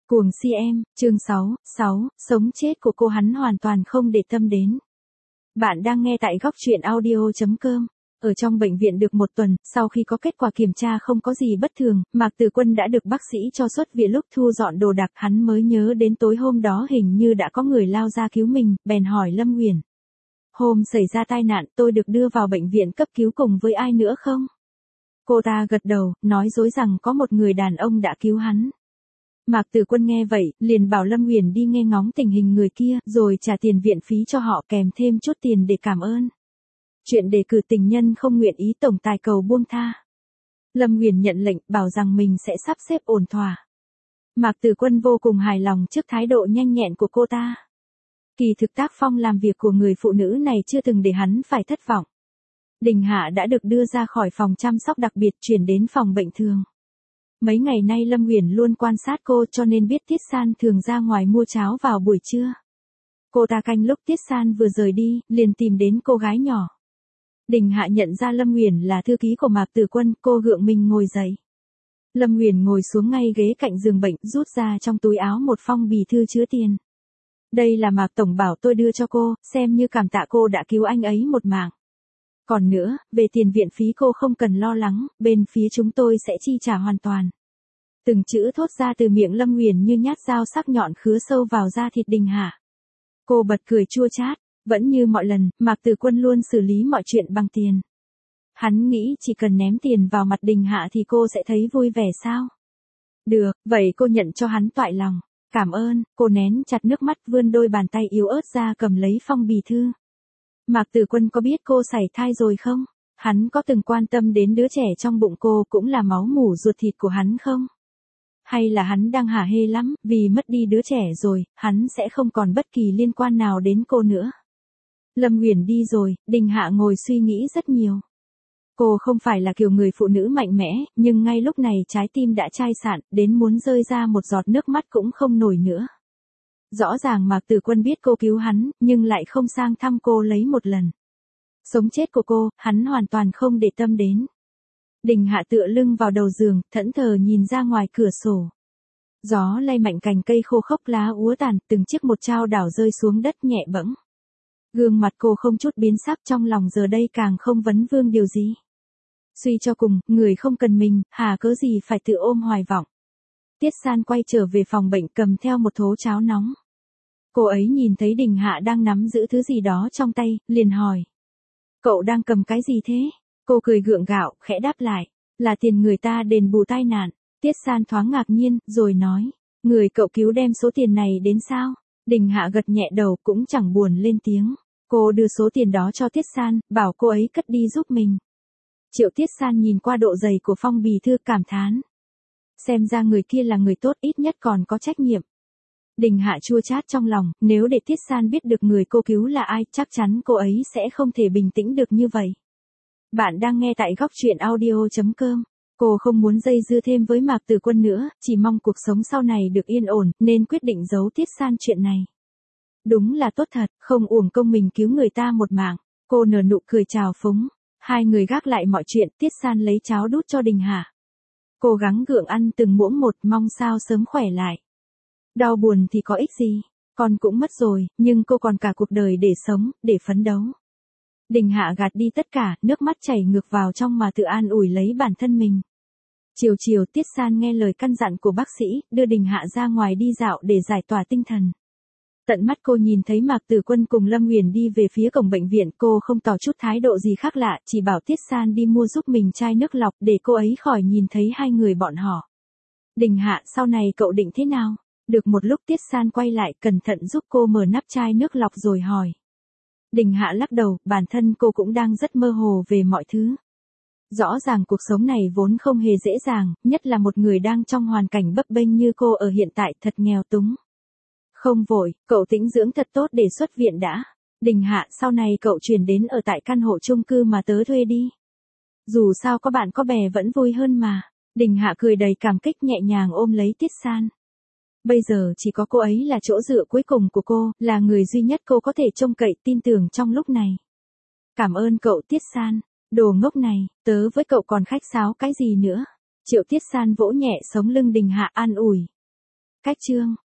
Cuồng si em, chương 6, sống chết của cô hắn hoàn toàn không để tâm đến. Bạn đang nghe tại góc truyện audio.com. Ở trong bệnh viện được một tuần, sau khi có kết quả kiểm tra không có gì bất thường, Mạc Từ Quân đã được bác sĩ cho xuất viện. Lúc thu dọn đồ đạc hắn mới nhớ đến tối hôm đó hình như đã có người lao ra cứu mình, bèn hỏi Lâm Uyển. Hôm xảy ra tai nạn tôi được đưa vào bệnh viện cấp cứu cùng với ai nữa không? Cô ta gật đầu, nói dối rằng có một người đàn ông đã cứu hắn. Mạc Từ Quân nghe vậy, liền bảo Lâm Uyển đi nghe ngóng tình hình người kia, rồi trả tiền viện phí cho họ kèm thêm chút tiền để cảm ơn. Chuyện đề cử tình nhân không nguyện ý tổng tài cầu buông tha. Lâm Uyển nhận lệnh, bảo rằng mình sẽ sắp xếp ổn thỏa. Mạc Từ Quân vô cùng hài lòng trước thái độ nhanh nhẹn của cô ta. Kỳ thực tác phong làm việc của người phụ nữ này chưa từng để hắn phải thất vọng. Đình Hạ đã được đưa ra khỏi phòng chăm sóc đặc biệt chuyển đến phòng bệnh thường. Mấy ngày nay Lâm Uyển luôn quan sát cô cho nên biết Tiết San thường ra ngoài mua cháo vào buổi trưa. Cô ta canh lúc Tiết San vừa rời đi, liền tìm đến cô gái nhỏ. Đình Hạ nhận ra Lâm Uyển là thư ký của Mạc Từ Quân, cô gượng mình ngồi dậy. Lâm Uyển ngồi xuống ngay ghế cạnh giường bệnh, rút ra trong túi áo một phong bì thư chứa tiền. Đây là Mạc Tổng bảo tôi đưa cho cô, xem như cảm tạ cô đã cứu anh ấy một mạng. Còn nữa, về tiền viện phí cô không cần lo lắng, bên phía chúng tôi sẽ chi trả hoàn toàn. Từng chữ thốt ra từ miệng Lâm Uyển như nhát dao sắc nhọn khứa sâu vào da thịt Đình Hạ. Cô bật cười chua chát, vẫn như mọi lần, Mạc Từ Quân luôn xử lý mọi chuyện bằng tiền. Hắn nghĩ chỉ cần ném tiền vào mặt Đình Hạ thì cô sẽ thấy vui vẻ sao? Được, vậy cô nhận cho hắn toại lòng. Cảm ơn, cô nén chặt nước mắt vươn đôi bàn tay yếu ớt ra cầm lấy phong bì thư. Mạc Từ Quân có biết cô sảy thai rồi không? Hắn có từng quan tâm đến đứa trẻ trong bụng cô cũng là máu mủ ruột thịt của hắn không? Hay là hắn đang hả hê lắm, vì mất đi đứa trẻ rồi, hắn sẽ không còn bất kỳ liên quan nào đến cô nữa. Lâm Uyển đi rồi, Đình Hạ ngồi suy nghĩ rất nhiều. Cô không phải là kiểu người phụ nữ mạnh mẽ, nhưng ngay lúc này trái tim đã chai sạn, đến muốn rơi ra một giọt nước mắt cũng không nổi nữa. Rõ ràng Mạc Từ Quân biết cô cứu hắn, nhưng lại không sang thăm cô lấy một lần. Sống chết của cô, hắn hoàn toàn không để tâm đến. Đình Hạ tựa lưng vào đầu giường, thẫn thờ nhìn ra ngoài cửa sổ. Gió lay mạnh cành cây khô khốc lá úa tàn, từng chiếc một chao đảo rơi xuống đất nhẹ bẫng. Gương mặt cô không chút biến sắc, trong lòng giờ đây càng không vấn vương điều gì. Suy cho cùng, người không cần mình, hà cớ gì phải tự ôm hoài vọng. Tiết San quay trở về phòng bệnh cầm theo một thố cháo nóng. Cô ấy nhìn thấy Đình Hạ đang nắm giữ thứ gì đó trong tay, liền hỏi. Cậu đang cầm cái gì thế? Cô cười gượng gạo, khẽ đáp lại. Là tiền người ta đền bù tai nạn. Tiết San thoáng ngạc nhiên, rồi nói. Người cậu cứu đem số tiền này đến sao? Đình Hạ gật nhẹ đầu cũng chẳng buồn lên tiếng. Cô đưa số tiền đó cho Tiết San, bảo cô ấy cất đi giúp mình. Triệu Tiết San nhìn qua độ dày của phong bì thư cảm thán. Xem ra người kia là người tốt, ít nhất còn có trách nhiệm. Đình Hạ chua chát trong lòng, nếu để Tiết San biết được người cô cứu là ai, chắc chắn cô ấy sẽ không thể bình tĩnh được như vậy. Bạn đang nghe tại góc truyện audio.com. Cô không muốn dây dưa thêm với Mạc Từ Quân nữa, chỉ mong cuộc sống sau này được yên ổn, nên quyết định giấu Tiết San chuyện này. Đúng là tốt thật, không uổng công mình cứu người ta một mạng. Cô nở nụ cười chào phúng. Hai người gác lại mọi chuyện, Tiết San lấy cháo đút cho Đình Hạ. Cố gắng gượng ăn từng muỗng một, mong sao sớm khỏe lại. Đau buồn thì có ích gì, con cũng mất rồi, nhưng cô còn cả cuộc đời để sống, để phấn đấu. Đình Hạ gạt đi tất cả, nước mắt chảy ngược vào trong mà tự an ủi lấy bản thân mình. Chiều chiều Tiết San nghe lời căn dặn của bác sĩ, đưa Đình Hạ ra ngoài đi dạo để giải tỏa tinh thần. Tận mắt cô nhìn thấy Mạc Từ Quân cùng Lâm Uyển đi về phía cổng bệnh viện, cô không tỏ chút thái độ gì khác lạ, chỉ bảo Tiết San đi mua giúp mình chai nước lọc để cô ấy khỏi nhìn thấy hai người bọn họ. Đình Hạ, sau này cậu định thế nào? Được một lúc Tiết San quay lại cẩn thận giúp cô mở nắp chai nước lọc rồi hỏi. Đình Hạ lắc đầu, bản thân cô cũng đang rất mơ hồ về mọi thứ. Rõ ràng cuộc sống này vốn không hề dễ dàng, nhất là một người đang trong hoàn cảnh bấp bênh như cô ở hiện tại, thật nghèo túng. Không vội, cậu tĩnh dưỡng thật tốt để xuất viện đã. Đình Hạ, sau này cậu chuyển đến ở tại căn hộ chung cư mà tớ thuê đi. Dù sao có bạn có bè vẫn vui hơn mà. Đình Hạ cười đầy cảm kích nhẹ nhàng ôm lấy Tiết San. Bây giờ chỉ có cô ấy là chỗ dựa cuối cùng của cô, là người duy nhất cô có thể trông cậy tin tưởng trong lúc này. Cảm ơn cậu Tiết San. Đồ ngốc này, tớ với cậu còn khách sáo cái gì nữa. Triệu Tiết San vỗ nhẹ sống lưng Đình Hạ an ủi. Cách chương